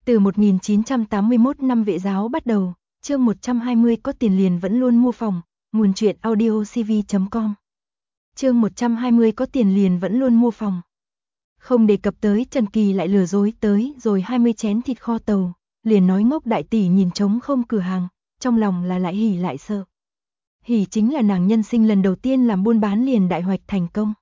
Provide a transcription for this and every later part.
Từ 1981 năm Vệ giáo bắt đầu, chương 120 có tiền liền vẫn luôn mua phòng, nguồn truyện audiocv.com. Chương 120 có tiền liền vẫn luôn mua phòng. Không đề cập tới Trần Kỳ lại lừa dối tới rồi 20 chén thịt kho tàu, liền nói Ngốc đại tỷ nhìn trống không cửa hàng, trong lòng là lại hỉ lại sợ. Hỉ chính là nàng nhân sinh lần đầu tiên làm buôn bán liền đại hoạch thành công.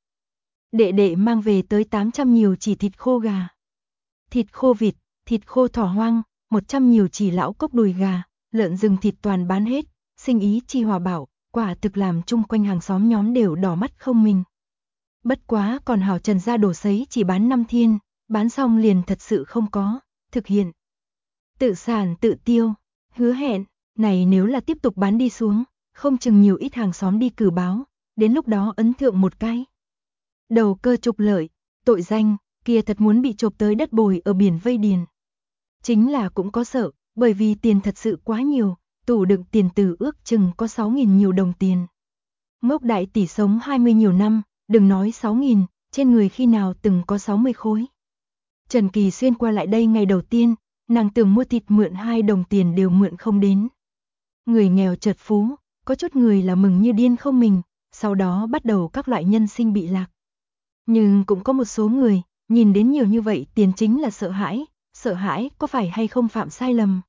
Đệ đệ mang về tới 800 nhiều chỉ thịt khô gà, thịt khô vịt, thịt khô thỏ hoang, 100 nhiều chỉ lão cốc đùi gà, lợn rừng thịt toàn bán hết, sinh ý chi hòa bảo, quả thực làm chung quanh hàng xóm nhóm đều đỏ mắt không mình. Bất quá còn hảo Trần gia đổ sấy chỉ bán 5 thiên, bán xong liền thật sự không có, thực hiện. Tự sản tự tiêu, hứa hẹn, này nếu là tiếp tục bán đi xuống, không chừng nhiều ít hàng xóm đi cử báo, đến lúc đó ấn thượng một cái. Đầu cơ trục lợi, tội danh, kia thật muốn bị chộp tới đất bồi ở biển vây điền. Chính là cũng có sợ, bởi vì tiền thật sự quá nhiều, tủ đựng tiền từ ước chừng có 6.000 nhiều đồng tiền. Ngốc đại tỷ sống 20 nhiều năm, đừng nói 6.000, trên người khi nào từng có 60 khối. Trần Kỳ xuyên qua lại đây ngày đầu tiên, nàng tưởng mua thịt mượn 2 đồng tiền đều mượn không đến. Người nghèo chợt phú, có chút người là mừng như điên không mình, sau đó bắt đầu các loại nhân sinh bị lạc. Nhưng cũng có một số người, nhìn đến nhiều như vậy tiền chính là sợ hãi có phải hay không phạm sai lầm.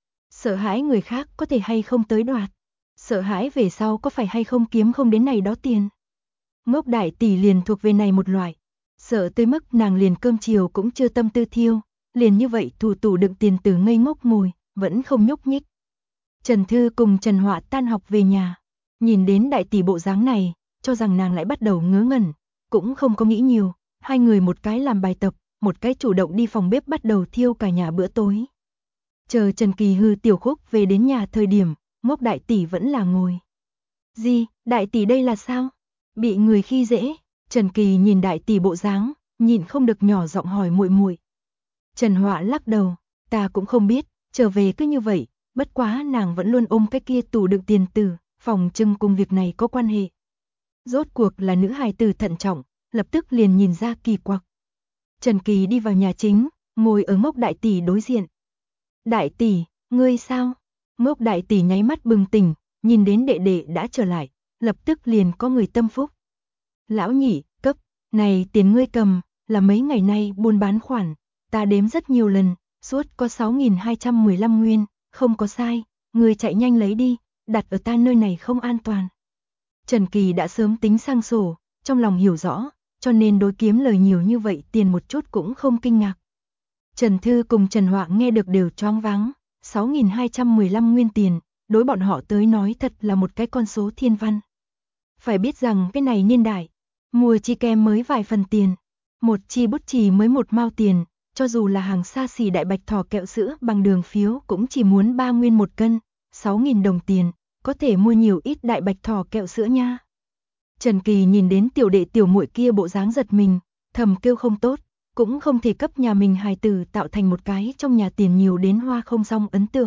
Sợ hãi người khác có thể hay không tới đoạt. Sợ hãi về sau có phải hay không kiếm không đến này đó tiền. Ngốc đại tỷ liền thuộc về này một loại. Sợ tới mức nàng liền cơm chiều cũng chưa tâm tư thiêu, liền như vậy tủ đựng tiền từ ngây ngốc ngồi, vẫn không nhúc nhích. Trần Thư cùng Trần Họa tan học về nhà, nhìn đến đại tỷ bộ dáng này, cho rằng nàng lại bắt đầu ngớ ngẩn, cũng không có nghĩ nhiều, hai người một cái làm bài tập, một cái chủ động đi phòng bếp bắt đầu thiêu cả nhà bữa tối. Chờ Trần Kỳ hư tiểu khúc về đến nhà thời điểm, Ngốc đại tỷ vẫn là ngồi. Gì, đại tỷ đây là sao? Bị người khi dễ. Trần Kỳ nhìn đại tỷ bộ dáng, nhìn không được nhỏ giọng hỏi muội muội. Trần Họa lắc đầu, ta cũng không biết, trở về cứ như vậy, bất quá nàng vẫn luôn ôm cái kia tủ đựng tiền từ, phòng trưng cùng việc này có quan hệ. Rốt cuộc là nữ hài tử thận trọng, lập tức liền nhìn ra kỳ quặc. Trần Kỳ đi vào nhà chính, ngồi ở Ngốc đại tỷ đối diện. Đại tỷ, ngươi sao? Ngốc đại tỷ nháy mắt bừng tỉnh, nhìn đến đệ đệ đã trở lại, lập tức liền có người tâm phúc. Lão nhị, cấp, này tiền ngươi cầm, là mấy ngày nay buôn bán khoản, ta đếm rất nhiều lần, suốt có 6.215 nguyên, không có sai, ngươi chạy nhanh lấy đi, đặt ở ta nơi này không an toàn. Trần Kỳ đã sớm tính sang sổ, trong lòng hiểu rõ, cho nên đối kiếm lời nhiều như vậy tiền một chút cũng không kinh ngạc. Trần Thư cùng Trần Họa nghe được đều choáng váng, 6.215 nguyên tiền, đối bọn họ tới nói thật là một cái con số thiên văn. Phải biết rằng cái này niên đại, mua chi kem mới vài phần tiền, một chi bút chì mới 1 mao tiền, cho dù là hàng xa xỉ đại bạch thỏ kẹo sữa bằng đường phiếu cũng chỉ muốn 3 nguyên 1 cân, 6.000 đồng tiền, có thể mua nhiều ít đại bạch thỏ kẹo sữa nha. Trần Kỳ nhìn đến tiểu đệ tiểu muội kia bộ dáng giật mình, thầm kêu không tốt, cũng không thể cấp nhà mình hài tử tạo thành một cái trong nhà tiền nhiều đến hoa không xong ấn tượng.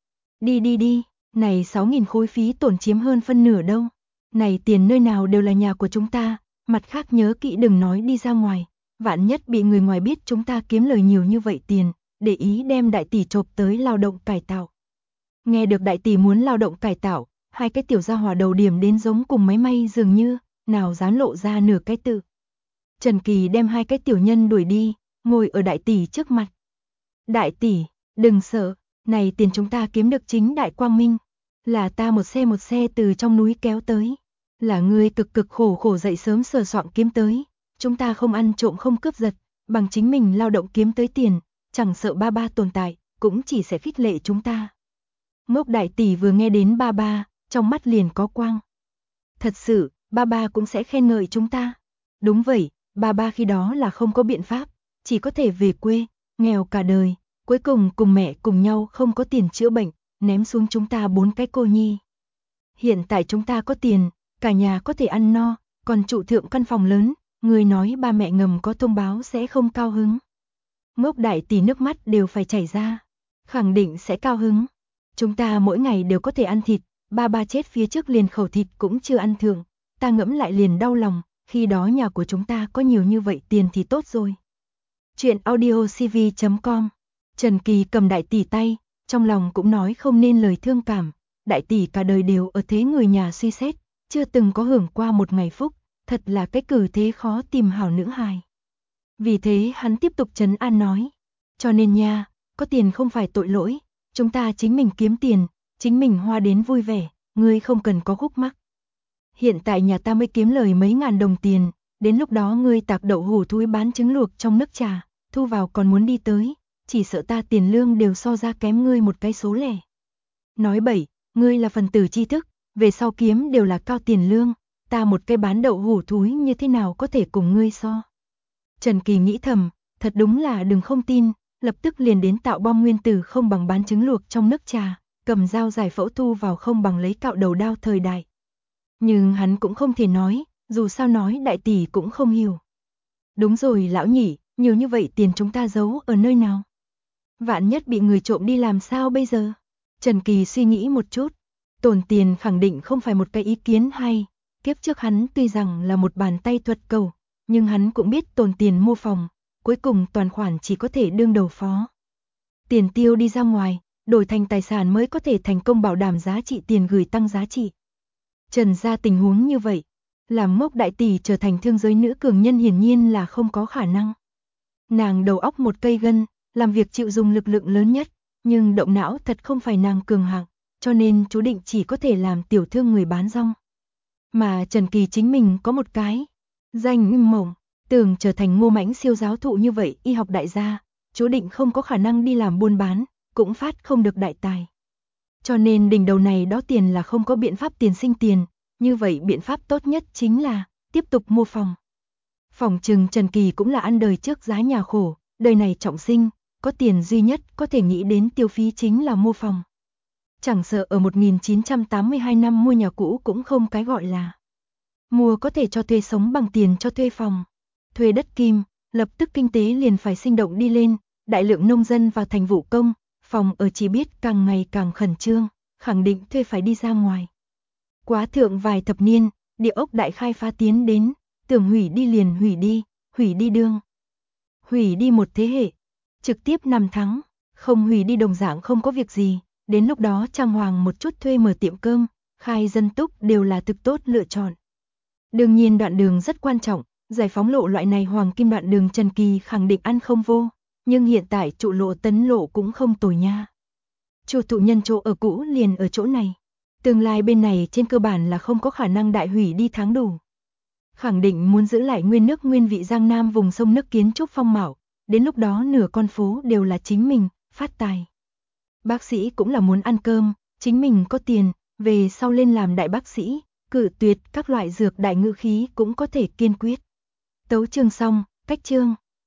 Đi, này 6.000 khối phí tổn chiếm hơn phân nửa đâu. Này tiền nơi nào đều là nhà của chúng ta, mặt khác nhớ kỹ đừng nói đi ra ngoài, vạn nhất bị người ngoài biết chúng ta kiếm lời nhiều như vậy tiền, để ý đem đại tỷ chộp tới lao động cải tạo. Nghe được đại tỷ muốn lao động cải tạo, hai cái tiểu gia hỏa đầu điểm đến giống cùng máy may dường như, nào dám lộ ra nửa cái tự. Trần Kỳ đem hai cái tiểu nhân đuổi đi, ngồi ở đại tỷ trước mặt. Đại tỷ, đừng sợ, này tiền chúng ta kiếm được chính đại quang minh, là ta một xe từ trong núi kéo tới, là ngươi cực khổ dậy sớm sờ soạng kiếm tới, chúng ta không ăn trộm không cướp giật, bằng chính mình lao động kiếm tới tiền, chẳng sợ ba ba tồn tại, cũng chỉ sẽ khích lệ chúng ta. Ngốc đại tỷ vừa nghe đến ba ba, trong mắt liền có quang. Thật sự, ba ba cũng sẽ khen ngợi chúng ta. Đúng vậy, ba ba khi đó là không có biện pháp, chỉ có thể về quê, nghèo cả đời, cuối cùng cùng mẹ cùng nhau không có tiền chữa bệnh, ném xuống chúng ta 4 cái cô nhi. Hiện tại chúng ta có tiền, cả nhà có thể ăn no, còn trụ thượng căn phòng lớn, người nói ba mẹ ngầm có thông báo sẽ không cao hứng. Ngốc đại tỷ nước mắt đều phải chảy ra, khẳng định sẽ cao hứng. Chúng ta mỗi ngày đều có thể ăn thịt, ba ba chết phía trước liền khẩu thịt cũng chưa ăn thượng, ta ngẫm lại liền đau lòng, khi đó nhà của chúng ta có nhiều như vậy tiền thì tốt rồi. Chuyện audiocv.com Trần Kỳ cầm đại tỷ tay, trong lòng cũng nói không nên lời thương cảm, đại tỷ cả đời đều ở thế người nhà suy xét, chưa từng có hưởng qua một ngày phúc, thật là cái cử thế khó tìm hảo nữ hài. Vì thế hắn tiếp tục trấn an nói, cho nên nha, có tiền không phải tội lỗi, chúng ta chính mình kiếm tiền, chính mình hoa đến vui vẻ, ngươi không cần có khúc mắc. Hiện tại nhà ta mới kiếm lời mấy ngàn đồng tiền, đến lúc đó ngươi tạc đậu hủ thúi bán trứng luộc trong nước trà, thu vào còn muốn đi tới, chỉ sợ ta tiền lương đều so ra kém ngươi một cái số lẻ. Nói bậy, ngươi là phần tử tri thức, về sau kiếm đều là cao tiền lương, ta một cái bán đậu hủ thúi như thế nào có thể cùng ngươi so. Trần Kỳ nghĩ thầm, thật đúng là đừng không tin, lập tức liền đến tạo bom nguyên tử không bằng bán trứng luộc trong nước trà, cầm dao giải phẫu thu vào không bằng lấy cạo đầu đao thời đại. Nhưng hắn cũng không thể nói, dù sao nói đại tỷ cũng không hiểu. Đúng rồi lão nhỉ, nhiều như vậy tiền chúng ta giấu ở nơi nào? Vạn nhất bị người trộm đi làm sao bây giờ? Trần Kỳ suy nghĩ một chút, tồn tiền khẳng định không phải một cái ý kiến hay, kiếp trước hắn tuy rằng là một bàn tay thuật cầu, nhưng hắn cũng biết tồn tiền mua phòng, cuối cùng toàn khoản chỉ có thể đương đầu phó. Tiền tiêu đi ra ngoài, đổi thành tài sản mới có thể thành công bảo đảm giá trị tiền gửi tăng giá trị. Trần gia tình huống như vậy, làm Ngốc đại tỷ trở thành thương giới nữ cường nhân hiển nhiên là không có khả năng. Nàng đầu óc một cây gân, làm việc chịu dùng lực lượng lớn nhất, nhưng động não thật không phải nàng cường hạng, cho nên chú định chỉ có thể làm tiểu thương người bán rong. Mà Trần Kỳ chính mình có một cái danh mộng, tưởng trở thành Ngô Mãnh siêu giáo thụ như vậy y học đại gia, chú định không có khả năng đi làm buôn bán, cũng phát không được đại tài. Cho nên đỉnh đầu này đó tiền là không có biện pháp tiền sinh tiền, như vậy biện pháp tốt nhất chính là tiếp tục mua phòng. Phòng trừng Trần Kỳ cũng là ăn đời trước giá nhà khổ, đời này trọng sinh, có tiền duy nhất có thể nghĩ đến tiêu phí chính là mua phòng. Chẳng sợ ở 1982 năm mua nhà cũ cũng không cái gọi là mua có thể cho thuê sống bằng tiền cho thuê phòng. Thuê đất kim, lập tức kinh tế liền phải sinh động đi lên, đại lượng nông dân vào thành vụ công, phòng ở chỉ biết càng ngày càng khẩn trương, khẳng định thuê phải đi ra ngoài. Quá thượng vài thập niên, địa ốc đại khai phá tiến đến, tưởng hủy đi liền hủy đi đương. Hủy đi một thế hệ, trực tiếp 5 tháng, không hủy đi đồng dạng không có việc gì, đến lúc đó trang hoàng một chút thuê mở tiệm cơm, khai dân túc đều là thực tốt lựa chọn. Đương nhiên đoạn đường rất quan trọng, giải phóng lộ loại này hoàng kim đoạn đường Trần Kỳ khẳng định ăn không vô, nhưng hiện tại trụ lộ Tấn lộ cũng không tồi nha. Chủ thụ nhân chỗ ở cũ liền ở chỗ này. Tương lai bên này trên cơ bản là không có khả năng đại hủy đi tháng đủ. Khẳng định muốn giữ lại nguyên nước nguyên vị Giang Nam vùng sông nước kiến trúc phong mạo, đến lúc đó nửa con phố đều là chính mình, phát tài. Bác sĩ cũng là muốn ăn cơm, chính mình có tiền, về sau lên làm đại bác sĩ, cự tuyệt các loại dược đại ngữ khí cũng có thể kiên quyết. Tấu chương xong, cách chương.